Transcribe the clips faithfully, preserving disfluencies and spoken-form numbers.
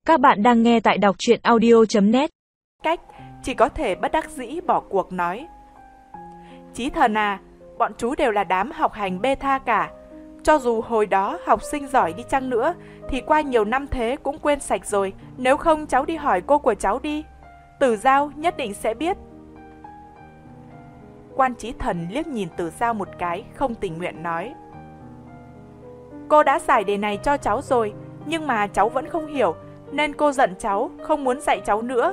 Các bạn đang nghe tại đọc truyện audio chấm net. Cách chỉ có thể bất đắc dĩ bỏ cuộc nói: Chí Thần à, bọn chú đều là đám học hành bê tha cả. Cho dù hồi đó học sinh giỏi đi chăng nữa thì qua nhiều năm thế cũng quên sạch rồi. Nếu không cháu đi hỏi cô của cháu đi, Tử Giao nhất định sẽ biết. Quan Chí Thần liếc nhìn Tử Giao một cái, không tình nguyện nói: Cô đã giải đề này cho cháu rồi, nhưng mà cháu vẫn không hiểu, nên cô giận cháu, không muốn dạy cháu nữa.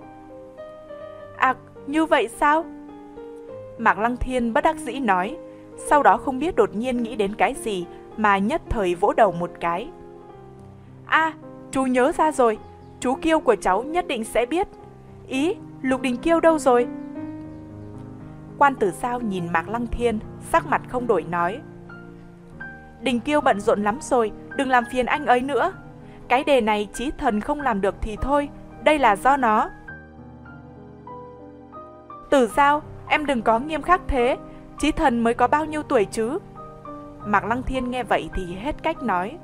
À, như vậy sao? Mạc Lăng Thiên bất đắc dĩ nói, sau đó không biết đột nhiên nghĩ đến cái gì mà nhất thời vỗ đầu một cái. À, chú nhớ ra rồi, chú Kiêu của cháu nhất định sẽ biết. Ý, Lục Đình Kiêu đâu rồi? Quan Tử Giao nhìn Mạc Lăng Thiên, sắc mặt không đổi nói: Đình Kiêu bận rộn lắm rồi, đừng làm phiền anh ấy nữa. Cái đề này Chí Thần không làm được thì thôi, đây là do nó. Tử Giao, em đừng có nghiêm khắc thế, Chí Thần mới có bao nhiêu tuổi chứ? Mạc Lăng Thiên nghe vậy thì hết cách nói.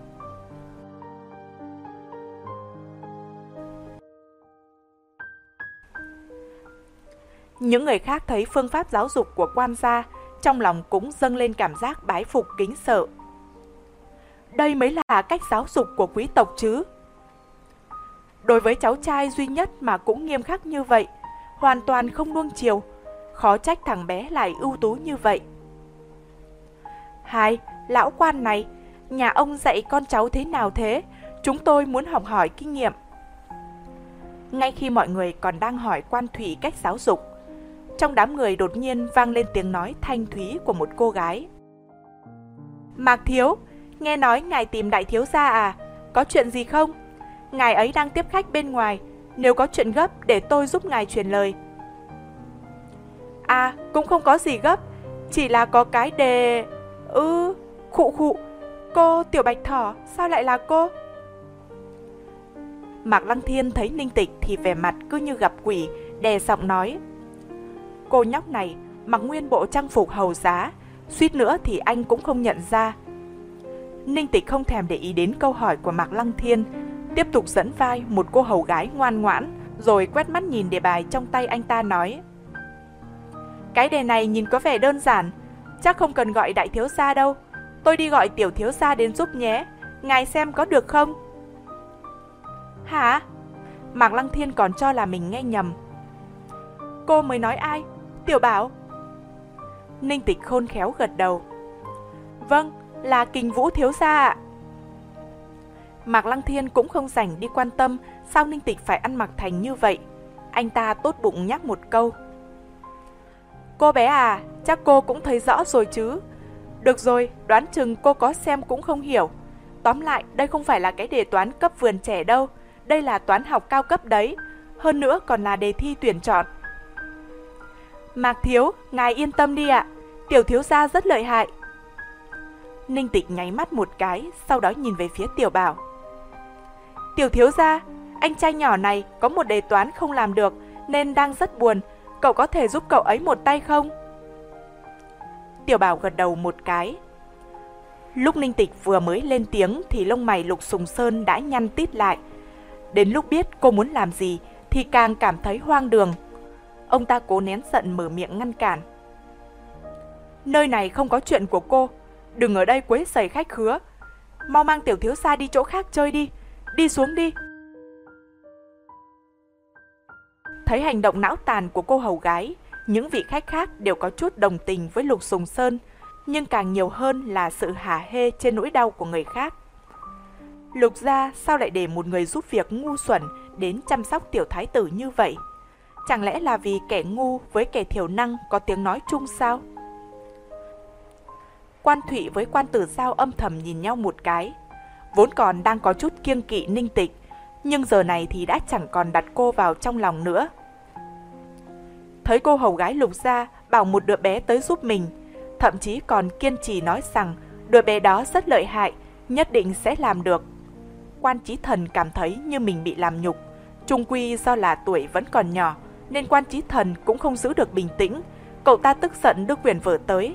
Những người khác thấy phương pháp giáo dục của quan gia, trong lòng cũng dâng lên cảm giác bái phục kính sợ. Đây mới là cách giáo dục của quý tộc chứ. Đối với cháu trai duy nhất mà cũng nghiêm khắc như vậy, hoàn toàn không nuông chiều, khó trách thằng bé lại ưu tú như vậy. Hai, lão quan này, nhà ông dạy con cháu thế nào thế? Chúng tôi muốn học hỏi kinh nghiệm. Ngay khi mọi người còn đang hỏi Quan Thụy cách giáo dục, trong đám người đột nhiên vang lên tiếng nói thanh thúy của một cô gái. Mạc Thiếu, nghe nói ngài tìm đại thiếu gia à? Có chuyện gì không? Ngài ấy đang tiếp khách bên ngoài, nếu có chuyện gấp để tôi giúp ngài truyền lời. À, cũng không có gì gấp, chỉ là có cái đề... Ừ, khụ khụ, cô Tiểu Bạch Thỏ, sao lại là cô? Mạc Lăng Thiên thấy Ninh Tịch thì vẻ mặt cứ như gặp quỷ, đè giọng nói: Cô nhóc này mặc nguyên bộ trang phục hầu giá, suýt nữa thì anh cũng không nhận ra. Ninh Tịch không thèm để ý đến câu hỏi của Mạc Lăng Thiên, tiếp tục dẫn vai một cô hầu gái ngoan ngoãn, rồi quét mắt nhìn đề bài trong tay anh ta nói: Cái đề này nhìn có vẻ đơn giản, chắc không cần gọi đại thiếu gia đâu, tôi đi gọi tiểu thiếu gia đến giúp nhé, ngài xem có được không? Hả? Mạc Lăng Thiên còn cho là mình nghe nhầm. Cô mới nói ai? Tiểu Bảo? Ninh Tịch khôn khéo gật đầu. Vâng, là Kình Vũ thiếu gia ạ. Mạc Lăng Thiên cũng không rảnh đi quan tâm sao Ninh Tịch phải ăn mặc thành như vậy. Anh ta tốt bụng nhắc một câu: Cô bé à, chắc cô cũng thấy rõ rồi chứ. Được rồi, đoán chừng cô có xem cũng không hiểu. Tóm lại, đây không phải là cái đề toán cấp vườn trẻ đâu, đây là toán học cao cấp đấy, hơn nữa còn là đề thi tuyển chọn. Mạc Thiếu, ngài yên tâm đi ạ, tiểu thiếu gia rất lợi hại. Ninh Tịch nháy mắt một cái, sau đó nhìn về phía Tiểu Bảo. Tiểu thiếu gia, anh trai nhỏ này có một đề toán không làm được nên đang rất buồn, cậu có thể giúp cậu ấy một tay không? Tiểu Bảo gật đầu một cái. Lúc Ninh Tịch vừa mới lên tiếng thì lông mày Lục Sùng Sơn đã nhăn tít lại. Đến lúc biết cô muốn làm gì thì càng cảm thấy hoang đường. Ông ta cố nén giận mở miệng ngăn cản. Nơi này không có chuyện của cô, đừng ở đây quấy rầy khách khứa. Mau mang tiểu thiếu gia đi chỗ khác chơi đi, đi xuống đi. Thấy hành động não tàn của cô hầu gái, những vị khách khác đều có chút đồng tình với Lục Sùng Sơn, nhưng càng nhiều hơn là sự hả hê trên nỗi đau của người khác. Lục gia sao lại để một người giúp việc ngu xuẩn đến chăm sóc tiểu thái tử như vậy? Chẳng lẽ là vì kẻ ngu với kẻ thiểu năng có tiếng nói chung sao? Quan Thụy với Quan Tử Giao âm thầm nhìn nhau một cái. Vốn còn đang có chút kiêng kỵ Ninh Tịch, nhưng giờ này thì đã chẳng còn đặt cô vào trong lòng nữa. Thấy cô hầu gái Lục gia bảo một đứa bé tới giúp mình, thậm chí còn kiên trì nói rằng đứa bé đó rất lợi hại, nhất định sẽ làm được. Quan Chí Thần cảm thấy như mình bị làm nhục. Chung quy do là tuổi vẫn còn nhỏ nên Quan Chí Thần cũng không giữ được bình tĩnh. Cậu ta tức giận đưa quyển vở tới.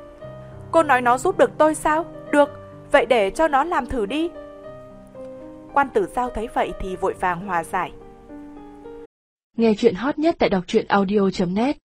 Cô nói nó giúp được tôi sao? Được, vậy để cho nó làm thử đi. Quan Tử Giao thấy vậy thì vội vàng hòa giải. Nghe chuyện hot nhất tại đọc truyện audio chấm net